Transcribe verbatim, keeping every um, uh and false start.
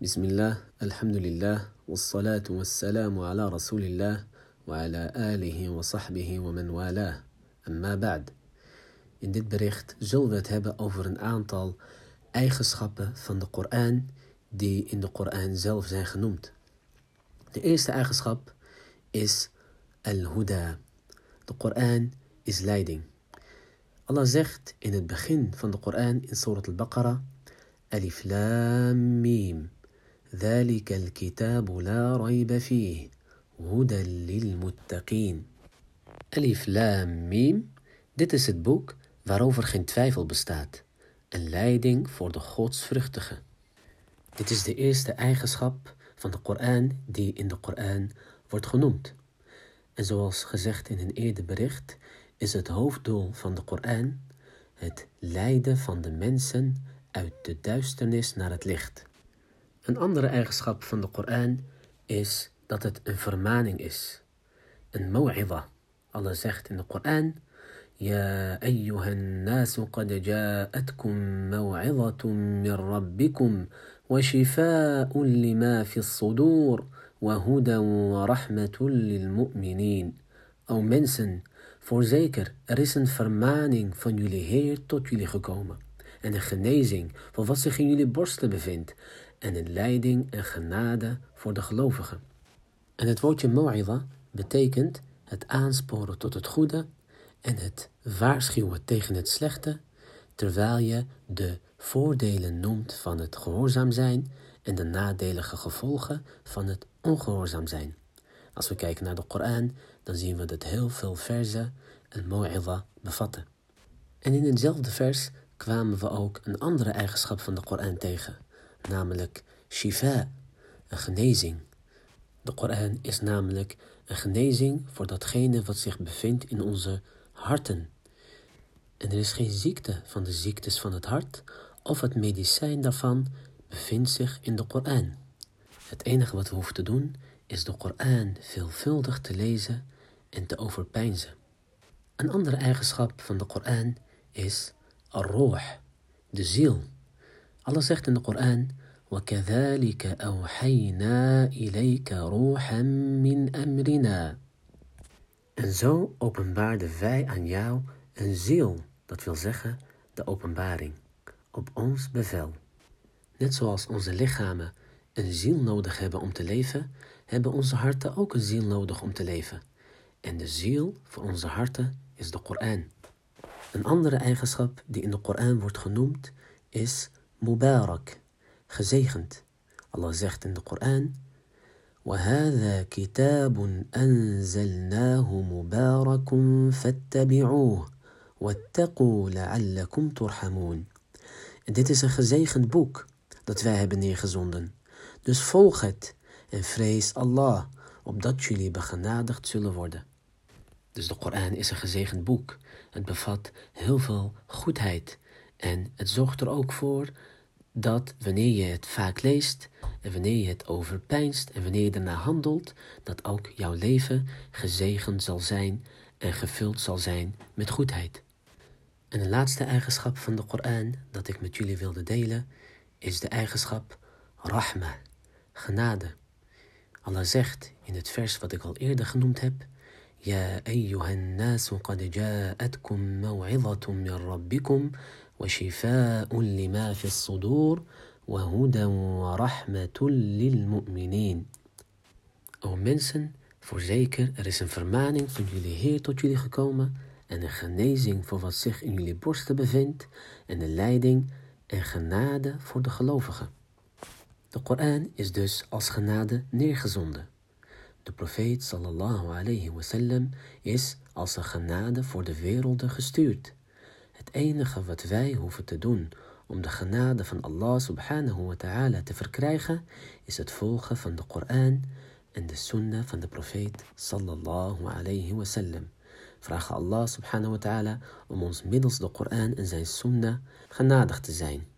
بسم الله الحمد لله والصلاة والسلام على رسول الله وعلى آله وصحبه ومن والاه. Amma ba'd. In dit bericht zullen we het hebben over een aantal eigenschappen van de Koran die in de Koran zelf zijn genoemd. De eerste eigenschap is al-huda. De Koran is leiding. Allah zegt in het begin van de Koran in Surat al-Baqarah: Alif Lam Mim. ذلك الكتاب لا ريب فيه هدى للمتقين. Alif Lam Mim. Dit is het boek waarover geen twijfel bestaat. Een leiding voor de godsvruchtigen. Dit is de eerste eigenschap van de Koran die in de Koran wordt genoemd. En zoals gezegd in een eerder bericht is het hoofddoel van de Koran het leiden van de mensen uit de duisternis naar het licht. Een andere eigenschap van de Koran is dat het een vermaning is. Een maw'idha. Allah zegt in de Koran: Ya ayyuhan nasu qad ja'atkum maw'idhatun min rabbikum wa shifa'un lima fi as-sudur wa hudan wa rahmatun lil mu'minin. O mensen, voorzeker, er is een vermaning van jullie Heer tot jullie gekomen en een genezing voor wat zich in jullie borsten bevindt en een leiding en genade voor de gelovigen. En het woordje maw'idha betekent het aansporen tot het goede en het waarschuwen tegen het slechte, terwijl je de voordelen noemt van het gehoorzaam zijn en de nadelige gevolgen van het ongehoorzaam zijn. Als we kijken naar de Koran, dan zien we dat heel veel verzen een maw'idha bevatten. En in hetzelfde vers kwamen we ook een andere eigenschap van de Koran tegen, namelijk shifa, een genezing. De Koran is namelijk een genezing voor datgene wat zich bevindt in onze harten. En er is geen ziekte van de ziektes van het hart of het medicijn daarvan bevindt zich in de Koran. Het enige wat we hoeven te doen is de Koran veelvuldig te lezen en te overpeinzen. Een andere eigenschap van de Koran is ar-ruh, de ziel. Allah zegt in de Koran: وَكَذَلِكَ أَوْحَيْنَا إِلَيْكَ رُوحًا مِّنْ أَمْرِنَا. En zo openbaarden wij aan jou een ziel, dat wil zeggen de openbaring, op ons bevel. Net zoals onze lichamen een ziel nodig hebben om te leven, hebben onze harten ook een ziel nodig om te leven. En de ziel voor onze harten is de Koran. Een andere eigenschap die in de Koran wordt genoemd is Mubarak, gezegend. Allah zegt in de Koran: وَهَذَا كِتَابٌ أَنزَلْنَاهُ مُبَارَكٌ فَاتَّبِعُوهُ وَاتَّقُوا لَعَلَّكُمْ تُرْحَمُونَ. En dit is een gezegend boek dat wij hebben neergezonden. Dus volg het en vrees Allah, opdat jullie begenadigd zullen worden. Dus de Koran is een gezegend boek. Het bevat heel veel goedheid. En het zorgt er ook voor dat wanneer je het vaak leest en wanneer je het overpeinst en wanneer je ernaar handelt, dat ook jouw leven gezegend zal zijn en gevuld zal zijn met goedheid. En de laatste eigenschap van de Koran dat ik met jullie wilde delen is de eigenschap rahma, genade. Allah zegt in het vers wat ik al eerder genoemd heb: Ya ayyuhan nasu qad ja'atkum maw'idhatun min rabbikum wa shifa'un lima fi as-sudur wa hudan wa rahmatun lil mu'minin. O mensen, voorzeker, er is een vermaning van jullie Heer tot jullie gekomen en een genezing voor wat zich in jullie borsten bevindt en een leiding en genade voor de gelovigen. De Koran is dus als genade neergezonden. De profeet sallallahu alayhi wasallam is als een genade voor de werelden gestuurd. Het enige wat wij hoeven te doen om de genade van Allah subhanahu wa ta'ala te verkrijgen is het volgen van de Koran en de sunnah van de profeet sallallahu alayhi wasallam. Vragen Allah subhanahu wa ta'ala om ons middels de Koran en zijn sunnah genadig te zijn.